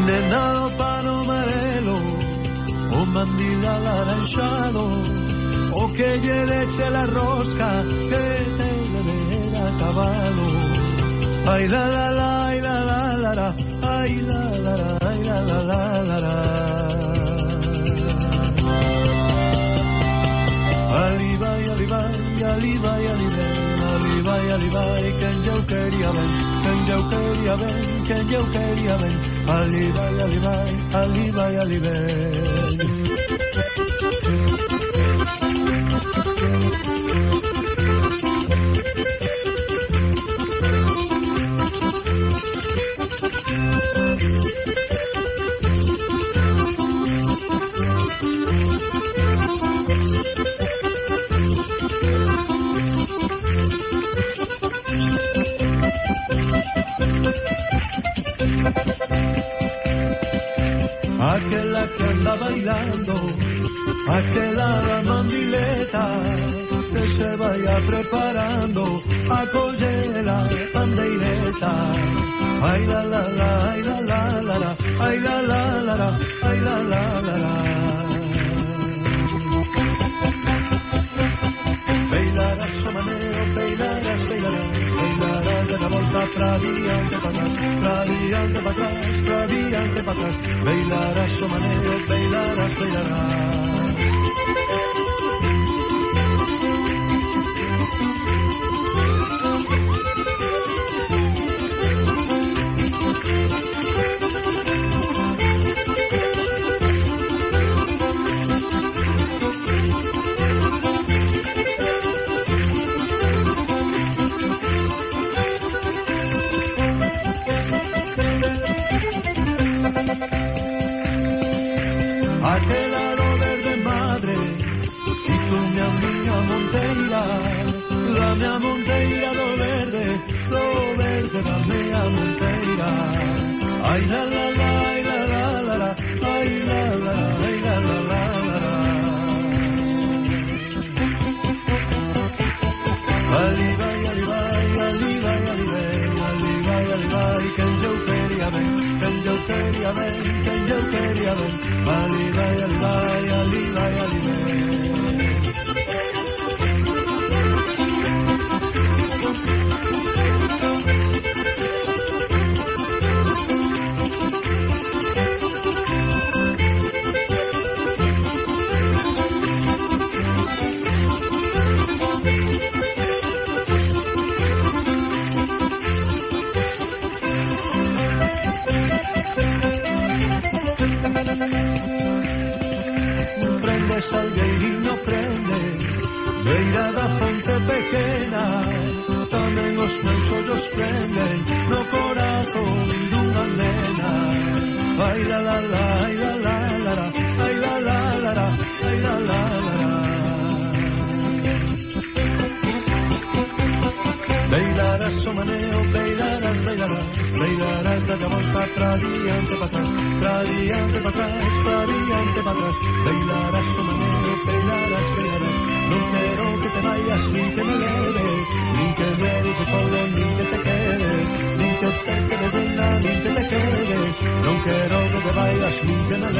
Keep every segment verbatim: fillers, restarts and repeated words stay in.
Nena do pano amarelo, o mandil alaranxado, o que lle deche la rosca que te beber a cabalo. Ai la la la, ai la la la la, ai la la la, ai la la la la la. Ali vai, ali vai, ali vai, ali vai, ali vai, ali vai, quen eu quería ben, quen eu quería ben, quen eu quería ben. Ali vai, ali vai, ali vai, ali vai. Aquela que anda bailando, aquela mandileta que se vaya preparando a coller la bandeireta. Ay la la la, ay la la la la, ay la la la la, ay la la la la. Bailarás o maneo, bailarás, bailarás, bailarás de la volta pra diante, pa atrás, pra diante, pa atrás, pra diante, pa atrás. Bailarás o maneo, bailarás, bailarás. Salgueiriño prende, beira da fonte pequena, tamén os meus ollos prenden no corazón dunha nena. Ai la la la, ai la la la la, ai la la la la, ai la la la la. Bailarás o maneo, bailarás, bailarás, bailarás da volta pra diante, pa atrás, pra diante, pa atrás, pra diante, pa atrás. Bailarás o maneo, bailarás, bailarás. Non quero que te vayas, nin que me leves, nin que me eres solo, nin que te quedes, nin que te quedes venga, nin que te quedes. Non quero que te vayas, nin que me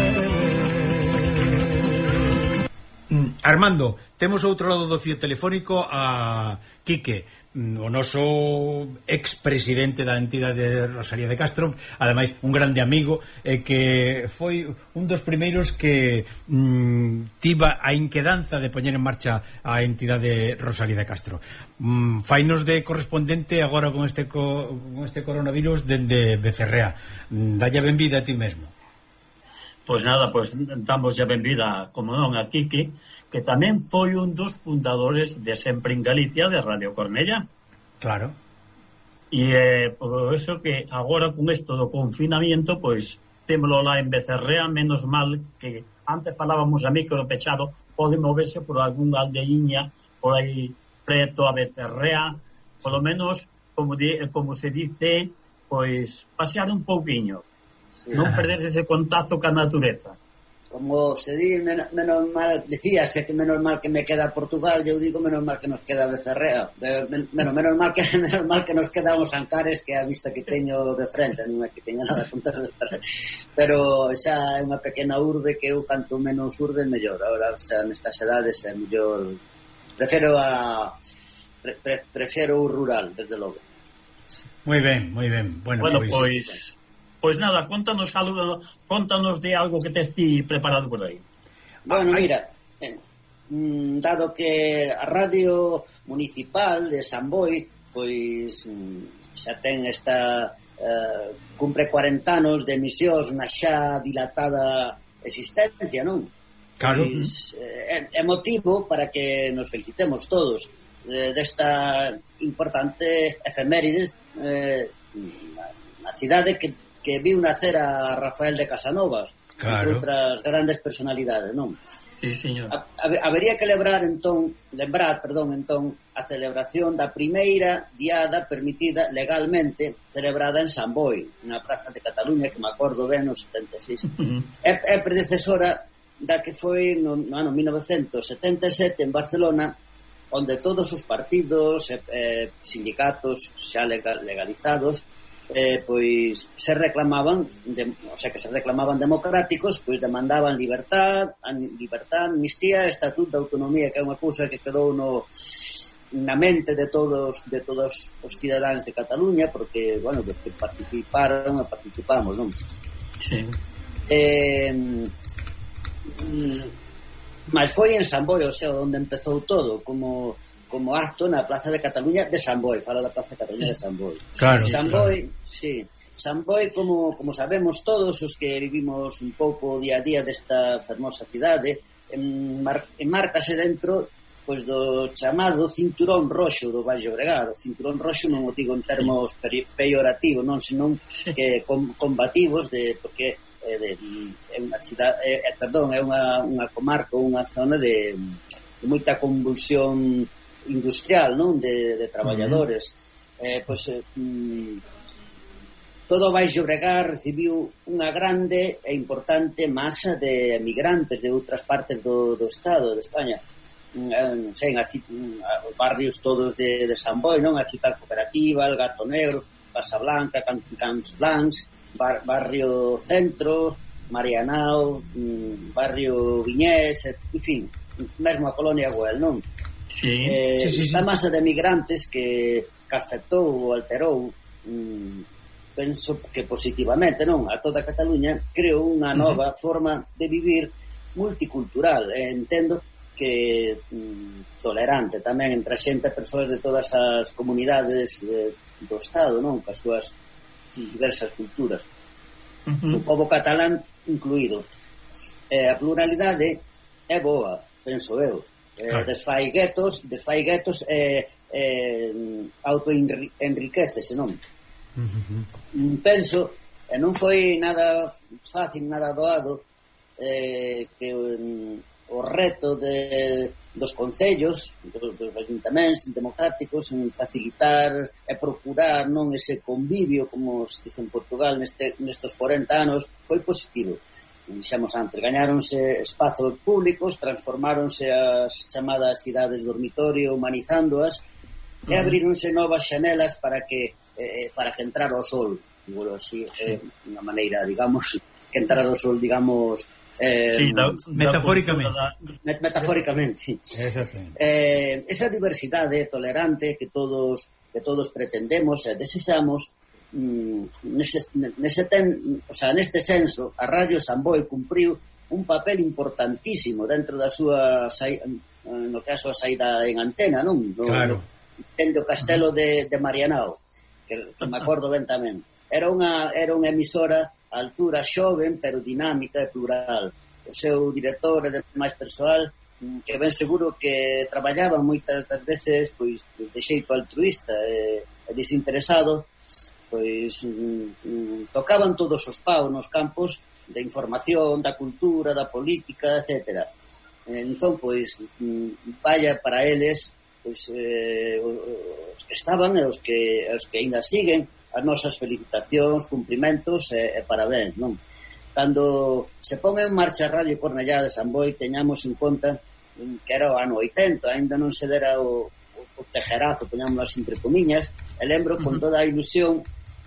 leves. Armando, temos outro lado do fío telefónico a Quique, o noso expresidente da entidade Rosalía de Castro, ademais un grande amigo, eh, que foi un dos primeiros que mm, tiba a inquedanza de poñer en marcha a entidade Rosalía de Castro. Mm, fainos de correspondente agora con este co, con este coronavirus dende Becerrea. Mm, dalle benvida a ti mesmo. Pois nada, pois damos a benvida, como non, a Quique, que tamén foi un dos fundadores de Sempre en Galicia de Radio Cornella. Claro. E eh, por eso que agora con isto do confinamiento, pois témolo lá en Becerrea, menos mal que antes falábamos a micro pechado, pode moverse por algunha aldeiña por aí preto a Becerrea, polo menos como, di, como se dice, pois pasear un pouquiño, sí, non perderse ese contacto ca natureza. como se di, menos, menos mal, decíase que menos mal que me queda Portugal, eu digo menos mal que nos queda Becerrea, men, menos, menos mal que menos mal que nos queda os Ancares, que é a vista que teño de frente, non é que teña nada contra Becerrea, pero xa é unha pequena urbe que eu canto menos urbe mellor, agora xa nestas edades é mellor, prefiro a pre, pre, prefiro o rural, desde logo. Moi ben, moi ben. Bueno, bueno pois pois Pois nada, contanos algo, contanos de algo que tes ti preparado por aí. Bueno, mira, eh, dado que a Radio Municipal de San Boi, pois xa ten esta eh, cumpre cuarenta anos de emisións na xa dilatada existencia, non? Claro. Pois, eh, é motivo para que nos felicitemos todos eh, desta importante efemérides eh, na cidade que que viu nacer a Rafael de Casanovas, claro, e outras grandes personalidades, non? Sí, señor. A, a, habería que lembrar entón, lembrar, perdón, entón, a celebración da primeira diada permitida legalmente celebrada en San Boi, na Praza de Cataluña, que me acordo ben no setenta e seis. Uh-huh. É, é predecesora da que foi no, no ano mil novecentos setenta e sete en Barcelona, onde todos os partidos e eh, sindicatos xa legal, legalizados Eh, pois se reclamaban de, o sea que se reclamaban democráticos, pois demandaban libertad, libertad, amnistía, estatuto de autonomía, que é unha cousa que quedou no na mente de todos de todos os cidadáns de Cataluña, porque, bueno, dos que participaron e participamos, non? Sí. Eh, mas foi en San Boi, o sea, onde empezou todo, como como acto na Plaza de Cataluña de San Boi, fala da Plaza de Cataluña de San Boi. Claro, San claro. Boi, sí. San Boi, como, como sabemos todos os que vivimos un pouco día a día desta fermosa cidade, enmar, enmarcase dentro pois do chamado cinturón roxo do Baixo Llobregat. O cinturón roxo non o digo en termos peyorativos, non, senón que com, combativos, de porque eh, de, é unha cidade, eh, perdón, é unha, unha comarca, unha zona de, de moita convulsión industrial, non, de, de traballadores. Uh-huh. Eh, pois eh, mm, todo o Baixo Llobregat recibiu unha grande e importante masa de emigrantes de outras partes do, do Estado de España. Mm, sei, a, a, os barrios todos de, de San Boi, non? A Ciudad Cooperativa, el Gato Negro, Casa Blanca, Can, Camps Blancs, bar, Barrio Centro, Marianao, mm, Barrio Viñés, et, en fin, mesmo a Colonia Güell, non? Sí. Eh, sí, sí, esta sí. masa de migrantes que, que afectou ou alterou, mm, penso que positivamente, non, a toda Cataluña, creou unha nova uh-huh. forma de vivir multicultural. Eh, entendo que mm, tolerante tamén entre a xente e persoas de todas as comunidades de, do Estado, non, cas súas diversas culturas. Uh-huh. O pobo catalán incluído. Eh, a pluralidade é boa, penso eu. Eh, claro. desfai guetos, desfai guetos eh, eh, autoenriquecese, non? Uh-huh. Penso, e non foi nada fácil, nada doado, eh, que um, o reto de, dos concellos, dos, dos ayuntamentos democráticos, en facilitar e procurar non ese convivio, como se dice en Portugal, neste, nestes cuarenta anos, foi positivo. Dixemos antes, gañáronse espazos públicos, transformáronse as chamadas cidades dormitorio, humanizándoas, uh-huh. e abrironse novas xanelas para que eh, para que entrara o sol, digo así, é sí. eh, unha maneira, digamos, que entrara o sol, digamos, eh, sí, da, metafóricamente. Da, met, metafóricamente. Eh, esa diversidade tolerante que todos que todos pretendemos e desexamos. Nese, nese ten, o sea, neste senso a Radio San Boi cumpriu un papel importantísimo dentro da súa sa, no caso a saída en antena, non? No, claro. Tendo o castelo de, de Marianao, que, que me acordo ben tamén. Era unha, era unha emisora a altura xoven, pero dinámica e plural. O seu director e demais persoal, que ben seguro que traballaba moitas das veces pois, pois de xeito altruista e, e desinteresado, pois mm, tocaban todos os paus nos campos de información, da cultura, da política, etcétera. Entón, pois, mm, vaya para eles, pois, eh, os que estaban e os que, os que ainda siguen, as nosas felicitacións, cumprimentos e, e parabéns, non? cando se pon en marcha Radio Cornellá de San Boi, teñamos en conta que era o ano oitenta, ainda non se dera o, o, o tejerazo, poñámoslas entre comiñas, e lembro con toda a ilusión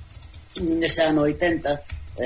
nese ano oitenta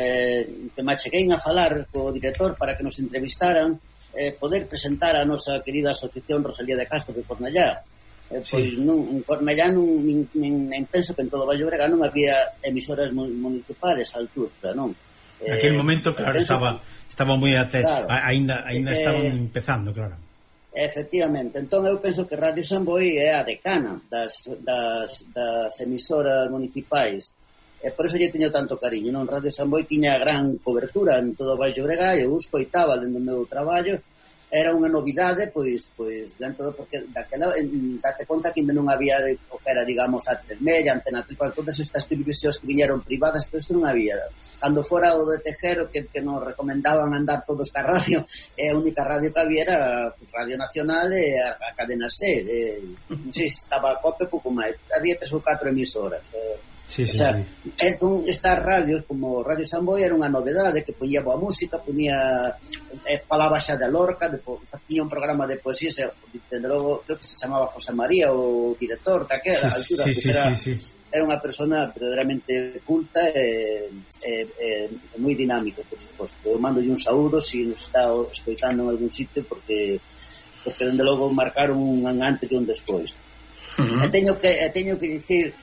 eh, que me acheguei a falar co director para que nos entrevistaran, eh, poder presentar a nosa querida asociación Rosalía de Castro de Cornellá. Eh, pois sí. non, en Cornellá non, nin, nin, nin penso que en todo o Valle Obregón non había emisoras municipales á altura, non? En aquel eh, momento, claro, estaba estaba moi até, claro, aínda aínda eh, estaban empezando, claro. Efectivamente, entón eu penso que Radio San Boi é a decana das, das, das emisoras municipais, e por iso lle teño tanto cariño, non? Radio San Boi tiña gran cobertura en todo o Valle Obregón, eu escoitaba dentro do meu traballo, era unha novidade, pois, pois dentro do, porque daquela, date conta que ainda non había o que era, digamos, a tres media, Antena tres, todas estas televisións que viñeron privadas, pero isto non había. Cando fora o de Tejero, que, que nos recomendaban andar todos ca radio, e a única radio que había era pues, Radio Nacional e a, a Cadena Ser, e, non sei se estaba a cope, pouco máis, había tres ou catro emisoras, e, Sí, sí, o sea, sí. Entón, estas radios, como Radio San Boi, era unha novedade, que poñía boa música, poñía, eh, falaba xa de Lorca, de, tiña un programa de poesía, se, de logo, creo que se chamaba José María, o director, daquela, sí, altura, sí, sí, era, sí, sí. era unha persona verdadeiramente culta e, e, e, e moi dinámica, por suposto. Eu mando un saúdo se nos está escoitando en algún sitio, porque, porque dende logo marcaron un antes e un despois. Uh-huh. E teño que, e teño que dicir,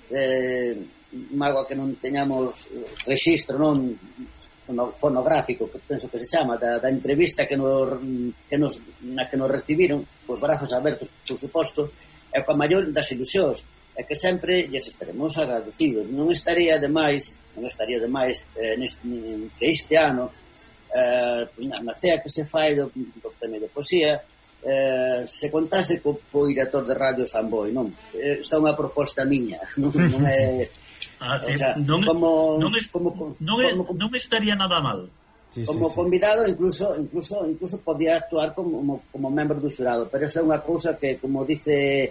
eh, mágoa que non teñamos rexistro non fonográfico, que penso que se chama, da, da entrevista que nos, que nos, na que nos recibiron, os brazos abertos, por suposto, e coa maior das ilusións, é que sempre lles estaremos agradecidos. Non estaría demais, non estaría demais eh, neste, que este ano eh, na cea que se fai do, do premio de poesía, Eh, se contase co, co director de Radio San Boi, non? Eh, é unha proposta miña, non, non é... Ah, sí. O sea, non, como, non, es, como, non, es, como, non estaría nada mal. Sí, como sí, sí. convidado, incluso incluso incluso podía actuar como, como, como membro do xurado, pero eso é unha cousa que, como dice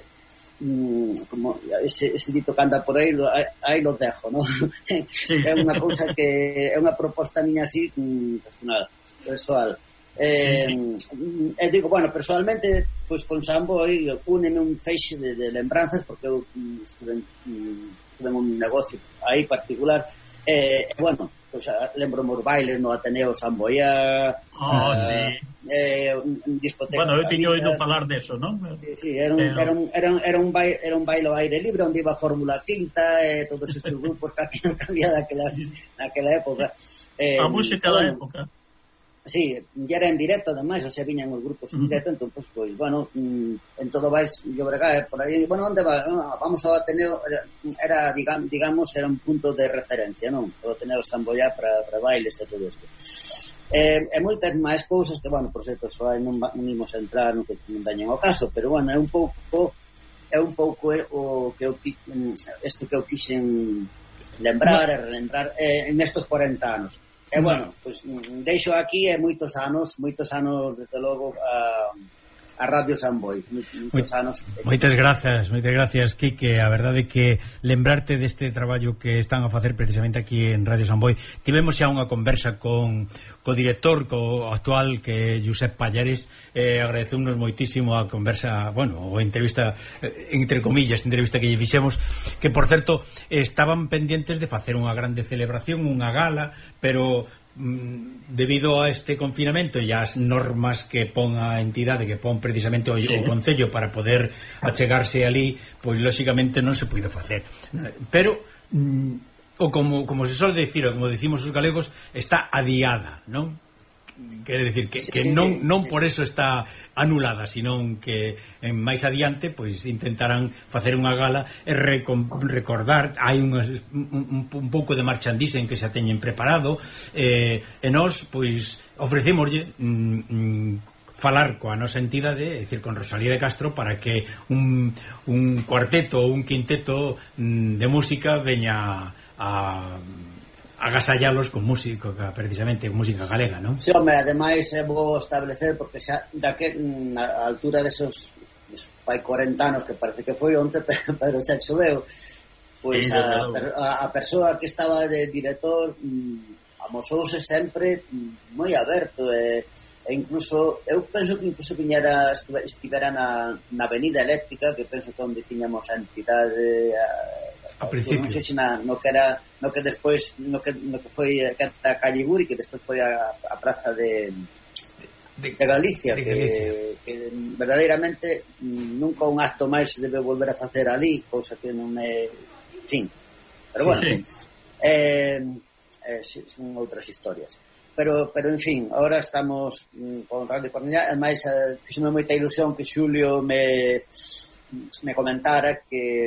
mm, como ese, ese dito que anda por aí, aí lo dejo, non? Sí. É unha cousa que é unha proposta miña así, mm, personal, personal. Eh, sí, sí. E digo, bueno, personalmente pois con San Boi úneme un feixe de, de lembranzas, porque eu estuve en, estuve en un negocio aí particular, e eh, bueno, pois lembro os bailes no Ateneo San Boia. Oh, uh, sí. Eh, discoteca. Bueno, eu teño oído falar deso, non? Sí, sí, era un, eh, era un, era un, era un baile, era un baile ao aire libre onde iba a Fórmula Quinta e eh, todos estes grupos que había daquela, naquela época. Eh, a música bueno, da época. Sí, ya era en directo, además, o sea, viñan os grupos en directo, entón, pues, pues, bueno, en todo vais Llobregat, por aí, bueno, onde va? No, vamos ao Ateneo, era, era digamos, digamos, era un punto de referencia, non? O Ateneo San Boia para, para bailes e todo isto. E, e moitas máis cousas que, bueno, por certo, só non, non imos a entrar no que non dañen ao caso, pero, bueno, é un pouco, é un pouco o que eu, isto que eu quixen lembrar e relembrar eh, en estos cuarenta anos. E, bueno, pues, deixo aquí e moitos anos, moitos anos, desde logo, a, a Radio San Boi. Moitos anos. Moitas grazas, moitas gracias, Quique. A verdade é que lembrarte deste traballo que están a facer precisamente aquí en Radio San Boi. Tivemos xa unha conversa con co director, co actual, que é Josep Pallares, eh, agradeceunos moitísimo a conversa, bueno, o entrevista, eh, entre comillas, entrevista que lle fixemos, que, por certo, estaban pendientes de facer unha grande celebración, unha gala, pero debido a este confinamento e as normas que pon a entidade, que pon precisamente o, sí. o Concello para poder achegarse ali, pois lóxicamente non se puido facer, pero o como, como se solle dicir, ou como decimos os galegos, está adiada, non? Quere decir que, que non, non por eso está anulada, senón que en máis adiante pois intentarán facer unha gala e recordar, hai un, un, un pouco de marchandise en que xa teñen preparado, eh, e nós pois ofrecémoslle mm, mm, falar coa nosa entidade, é dicir, con Rosalía de Castro, para que un, un cuarteto ou un quinteto mm, de música veña a agasallalos con música, precisamente con música galega, non? Si, sí, home, ademais é bo establecer, porque xa daque, na altura desos fai cuarenta anos, que parece que foi onte, pero xa choveu, pois a, a, a persoa que estaba de director amosouse sempre moi aberto e, e incluso eu penso que incluso viñera estivera na, na Avenida Eléctrica, que penso que onde tiñamos a entidade a, a principio, non sei se na, no que era no que despois no que, no que foi que a calle Buri, que despois foi a, a praza de de, de Galicia, de que, Galicia. Que verdadeiramente nunca un acto máis se debe volver a facer ali, cousa que non é, en fin, pero sí, bueno sí. Eh, eh, son outras historias, pero, pero en fin, ahora estamos mm, con Radio Cornellá, ademais eh, fixome moita ilusión que Xulio me me comentara que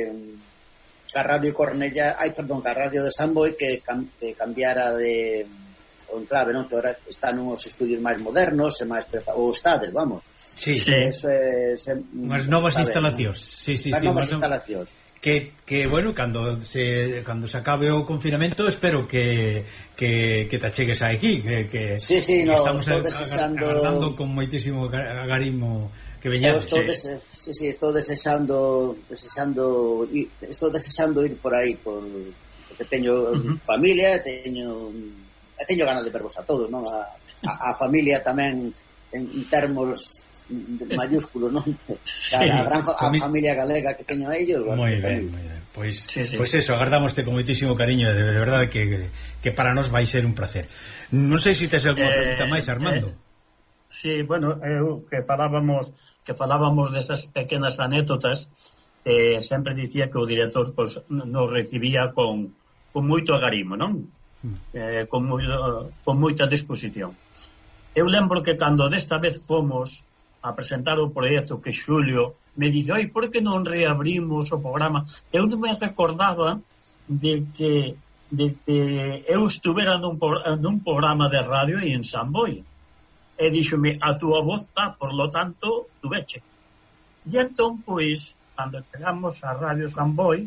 a Radio Cornellá, ai, perdón, que a Radio de San Boi que, cam, que cambiara de o enclave, non? Que ahora está nuns estudios máis modernos e máis preparados, ou estades, vamos. Sí, sí. Eso é, se, unhas novas instalacións. Sí, sí, sí, novas instalacións. Que, que bueno, cando se cando se acabe o confinamento, espero que que, que te achegues aquí, que, que sí, sí, no, estamos estou desexando... agardando con moitísimo agarimo que veñades. Estou dese... sí, sí, estou desexando desexando estou desexando ir por aí por porque teño uh-huh. familia, teño teño ganas de vervos a todos, non? A, a, a familia tamén en termos mayúsculos, non? A, a gran fa, a familia galega que teño a ellos. Moi ben, moi ben. Pois, sí, sí. pois eso, agardámoste con moitísimo cariño, de, de verdade que, que para nós vai ser un placer. Non sei se tes alguna eh, pregunta máis, Armando. Eh, sí, bueno, eu que falábamos que falábamos desas pequenas anécdotas, eh, sempre dicía que o director pues, nos recibía con, con moito agarimo, non? Eh, con, moi, con moita disposición. Eu lembro que cando desta vez fomos a presentar o proxecto, que Xulio me dice, oi, por que non reabrimos o programa? Eu non me recordaba de que, de que eu estuvera nun, nun programa de radio en San Boi, e díxome, a túa voz está, por lo tanto, tu veches. E entón, pois, cando chegamos a Radio San Boi,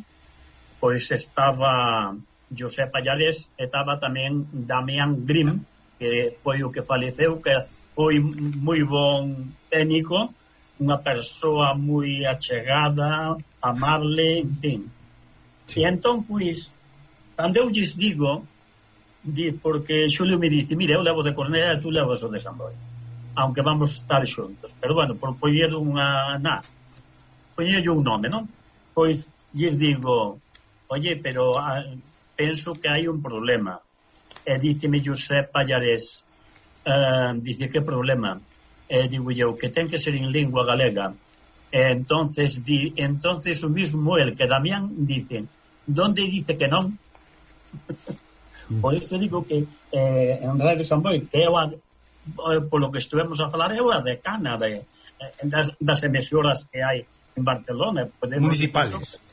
pois estaba José Pallares, estaba tamén Damián Grimm, que foi o que faleceu, que foi moi bon técnico, unha persoa moi achegada, amable, en fin. Sí. E entón, pois, cando eu lles digo, di, porque Xulio me dice, mira, eu levo de Cornellá e tú levas o de San Boi, aunque vamos estar xuntos. Pero, bueno, por poñer unha... na, poñer un nome, non? Pois, lles digo, oye, pero... A, penso que hai un problema. E díceme José Pallares, uh, dice, que problema? E digo eu, que ten que ser en lingua galega. E entonces, di, entonces o mismo el que Damián dice, donde dice que non? Por iso digo que eh, en Radio San Boi, que é a, polo que estivemos a falar, é a decana de, das, das emisoras que hai en Barcelona. Podemos municipales.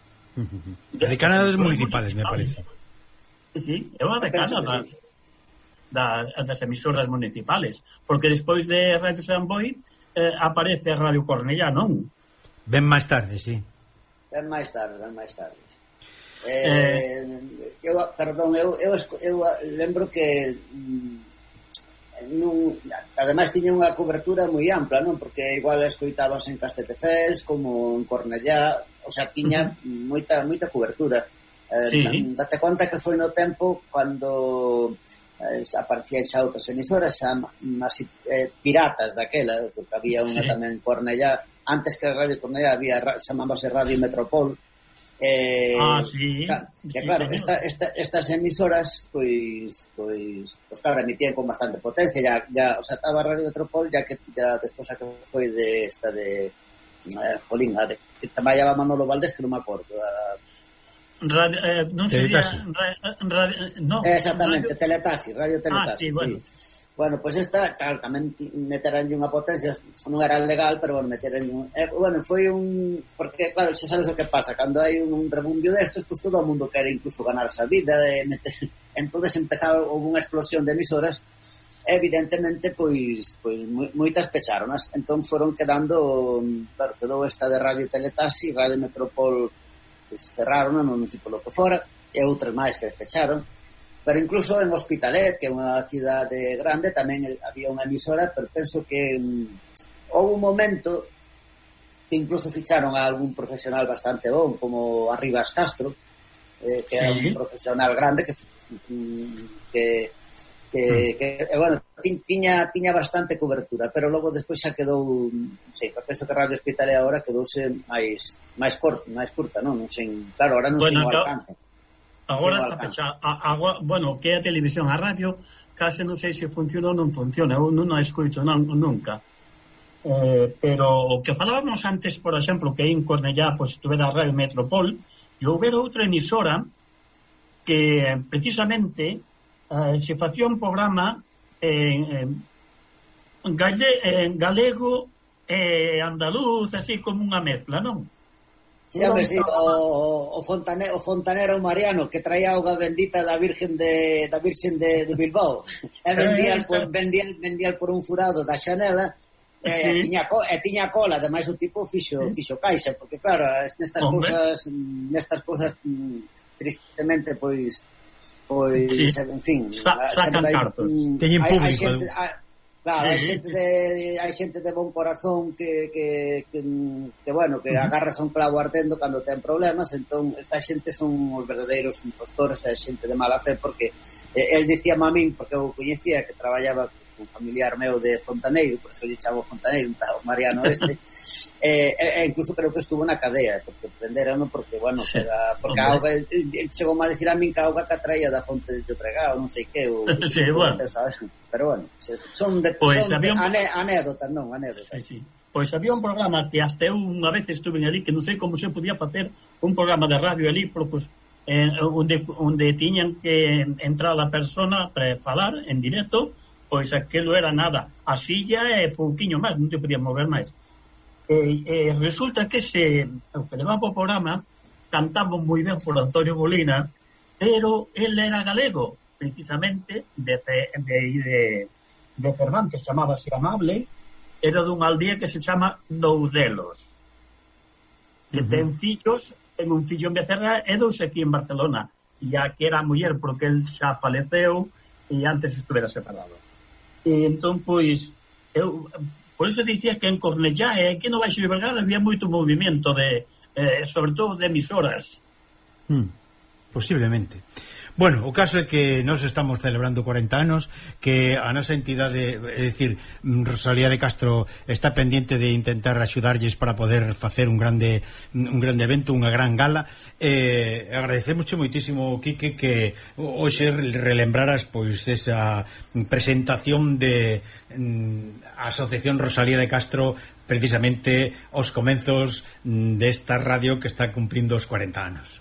De decana das municipales, me parece. Sí, sí, é unha decana das, das, das emisoras municipales, porque despois de Radio San Boi eh, aparece Radio Cornellá, non? Ben máis tarde, sí. Ben máis tarde, ben máis tarde. Eh, eh, eu, perdón, eu, eu, eu lembro que nun, ademais tiña unha cobertura moi ampla, non? Porque igual escoitabas en Castetefels como en Cornellá, o sea, tiña uh-huh. moita moita cobertura. Eh, sí. Date conta que foi no tempo cando eh, aparecían xa outras emisoras, xa as, eh, piratas daquela, porque había unha sí. tamén en Cornellá, antes que a Radio Cornellá había, chamábase Radio Metropol. Eh, ah, sí. Claro, que, claro sí, esta, esta, estas emisoras pois pois pois claro, emitían con bastante potencia, ya, ya o sea, estaba Radio Metropol, ya que ya despois a que foi de esta de eh, Jolín, a de que traballaba Manolo Valdés, que non me acordo. A, radio, eh, non sería radio, radio, no, exactamente, radio... Teletaxi, Radio Teletaxi. Ah, sí, bueno. Sí. Bueno, pois pues esta, claro, tamén meteranlle unha potencia, non era legal, pero bueno, meteranlle un... Eh, bueno, foi un... Porque, claro, xa sabes o que pasa, cando hai un, un rebumbio destos, pois pues todo o mundo quere incluso ganarse a vida, de meter... entonces empezaba unha explosión de emisoras, evidentemente, pois, pois moitas pecharonas, entón foron quedando, claro, quedou esta de Radio Teletaxi, Radio Metropol, pois cerraron, non sei polo que fora, e outras máis que pecharon. Pero incluso en Hospitalet, que é unha cidade grande, tamén había unha emisora, pero penso que um, houve un momento que incluso ficharon a algún profesional bastante bon, como Arribas Castro, eh, que sí. era un profesional grande que, que que, mm. que bueno, tiña tiña bastante cobertura, pero logo despois xa quedou, non sei, penso que Radio Hospital agora quedouse máis máis corta, máis curta, non? Non sei, claro, agora non bueno, sei o alcance. Agora está pechada. Agora, bueno, que a televisión, a radio, case non sei se funciona ou non funciona, eu non a escoito non, nunca. Eh, pero o que falábamos antes, por exemplo, que en Cornellá pois pues, tuvera a Radio Metropol, e houbera outra emisora que precisamente eh, se facía un programa en, en, gale, en galego e eh, andaluz, así como unha mezcla, non? Sabes, sí, o, o, Fontane, o fontanero Mariano que traía auga bendita da Virgen de da Virgen de, de Bilbao e vendía eh, por, vendía, vendía por un furado da xanela e sí. tiña, co, e tiña cola, ademais o tipo fixo, fixo caixa, porque claro, nestas cousas nestas cousas tristemente pois pois sí. en fin Sa, sacan cartos teñen público hai, hai, claro, hai xente de hai xente de bon corazón que, que, que, que bueno, que uh-huh. agarras un clavo ardendo cando ten problemas, entón esta xente son os verdadeiros impostores, é xente de mala fe, porque eh, el dicía a min, porque eu coñecía que traballaba un familiar meu de Fontaneiro, por eso lle chamo Fontaneiro, o Mariano este, e eh, eh, incluso creo que estuvo na cadea, porque prenderon, porque, bueno, sí. era, porque a auga, el, el chegou a decir a min que a auga que traía da fonte de Llobregat, non sei que, ou, sí, bueno. ¿sabes? Pero bueno, son, de, pues son de, un... ané, anécdotas, non, anécdotas. Sí, sí. Pois había un programa que hasta eu unha vez estuve ali, que non sei como se podía facer un programa de radio ali, pero, pues, eh, onde, onde tiñan que entrar a persona para falar en directo, pois aquilo era nada, a silla e pouquiño máis, non te podías mover máis. E, e resulta que se o que levaba o programa cantaba moi ben por Antonio Molina, pero él era galego, precisamente de, de, de, de Cervantes, chamábase Amable, era dunha aldea que se chama Noudelos, que uh-huh. ten fillos, ten un fillo en Becerra e dous aquí en Barcelona, e a que era muller porque el xa faleceu e antes estuvera separado. E entón, pois, eu, por eso dicía que en Cornellá e aquí no Baixo de Llobregat había moito movimento de, eh, sobre todo de emisoras. Hmm, posiblemente. Bueno, o caso é que nós estamos celebrando corenta anos, que a nosa entidade, é dicir, Rosalía de Castro está pendiente de intentar axudarlles para poder facer un grande un grande evento, unha gran gala. Eh, agradecemos moitísimo, Quique, que hoxe relembraras pois esa presentación de mm, a Asociación Rosalía de Castro, precisamente aos comenzos desta radio que está cumprindo os corenta anos.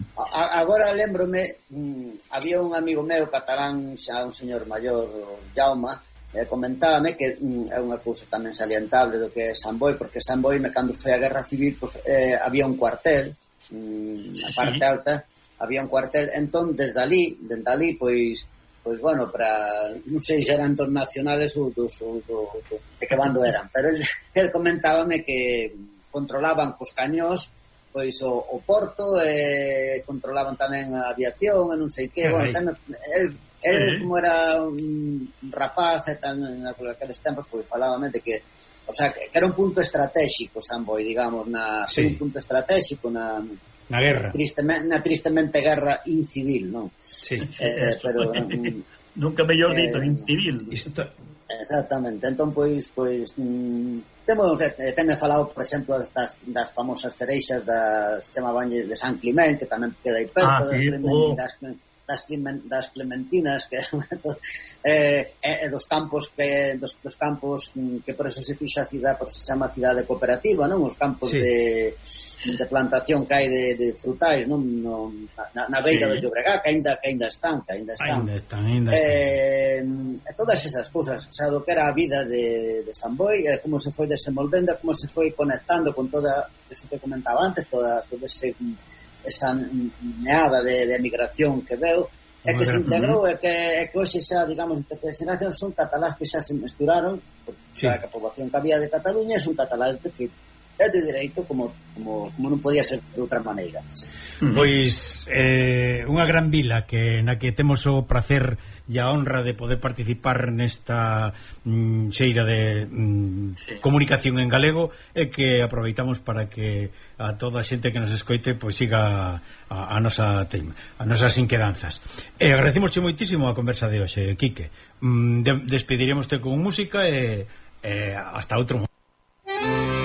Agora lembrome, mm, había un amigo meu catalán, xa un señor maior, Jaume, eh, comentábame que mm, é unha cousa tamén salientable do que é San Boi, porque San Boi, cando foi a Guerra Civil, pues, eh, había un cuartel, mm, na parte alta, había un cuartel, entón, desde ali, desde ali, pois, pois, bueno, para, non sei se eran dos nacionales ou dos, ou, do, do, de que bando eran, pero el, el comentábame que controlaban cos cañós pois o, o porto, e controlaban tamén a aviación e non sei que, bueno, tamén, el, el uh-huh. como era un rapaz e tan en aqueles tempos, foi falábame de que, o sea, que era un punto estratégico San Boi, digamos, na, sí. un punto estratégico na na guerra, tristemente, na tristemente guerra incivil, non? Sí, eh, pero um, nunca mellor dito, eh, incivil. Isto... Exactamente, entón pois pois mm, temos, eh, teme falado, por exemplo, das, das famosas cereixas das chamaban de San Clement, que tamén queda aí perto, ah, sí. das, oh. das, das, das Clementinas, que eh, eh, dos campos que dos, dos campos que por eso se fixa a cidade, por eso se chama cidade cooperativa, non? Os campos sí. de de plantación que hai de, de frutais, non? No, na, na beira sí. do Llobregat, que ainda, que ainda están, que ainda están. Ainda están, ainda están. Eh, todas esas cousas, o sea, do que era a vida de, de San Boi, eh, como se foi desenvolvendo, como se foi conectando con toda, eso que comentaba antes, toda, toda ese, esa meada de, de emigración que veu, é que se integrou, é que, é que hoxe xa, digamos, as generacións son catalás que xa se mesturaron, porque sí. a poboación que había de Cataluña son catalás, é dicir, é de dereito como, como, como non podía ser de outra maneira. Pois eh, unha gran vila que na que temos o prazer e a honra de poder participar nesta mm, xeira de mm, sí. comunicación en galego, e que aproveitamos para que a toda a xente que nos escoite pois siga a, a nosa tema, a nosas inquedanzas. E agradecemos moitísimo a conversa de hoxe, Quique. Mm, de, despediremos con música e, e hasta outro momento.